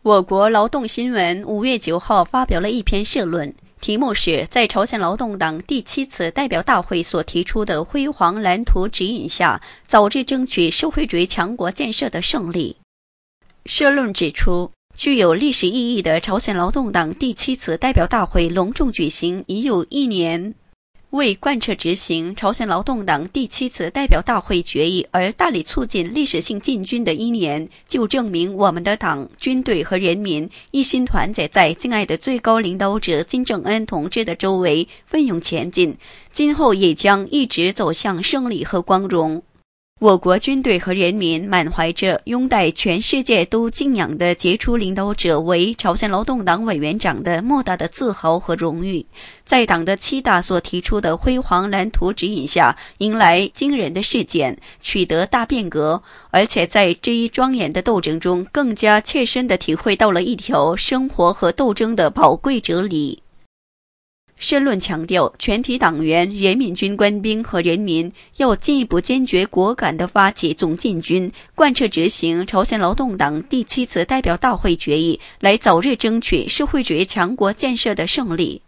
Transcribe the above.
我国劳动新闻5月9号发表了一篇社论，题目是在朝鲜劳动党第7次代表大会所提出的辉煌蓝图指引下，早日争取社会主义强国建设的胜利。社论指出，具有历史意义的朝鲜劳动党第7次代表大会隆重举行已有1年，为贯彻执行朝鲜劳动党第7次代表大会决议而大力促进历史性进军的1年，就证明我们的党、军队和人民一心团结在敬爱的最高领导者金正恩同志的周围，奋勇前进，今后也将一直走向胜利和光荣。我国军队和人民满怀着拥戴全世界都敬仰的杰出领导者为朝鲜劳动党委员长的莫大的自豪和荣誉，在党的7大所提出的辉煌蓝图指引下，迎来惊人的事件，取得大变革，而且在这一庄严的斗争中，更加切身地体会到了一条生活和斗争的宝贵哲理。社论强调，全体党员、人民军官兵和人民要进一步坚决果敢地发起总进军，贯彻执行朝鲜劳动党第7次代表大会决议，来早日争取社会主义强国建设的胜利。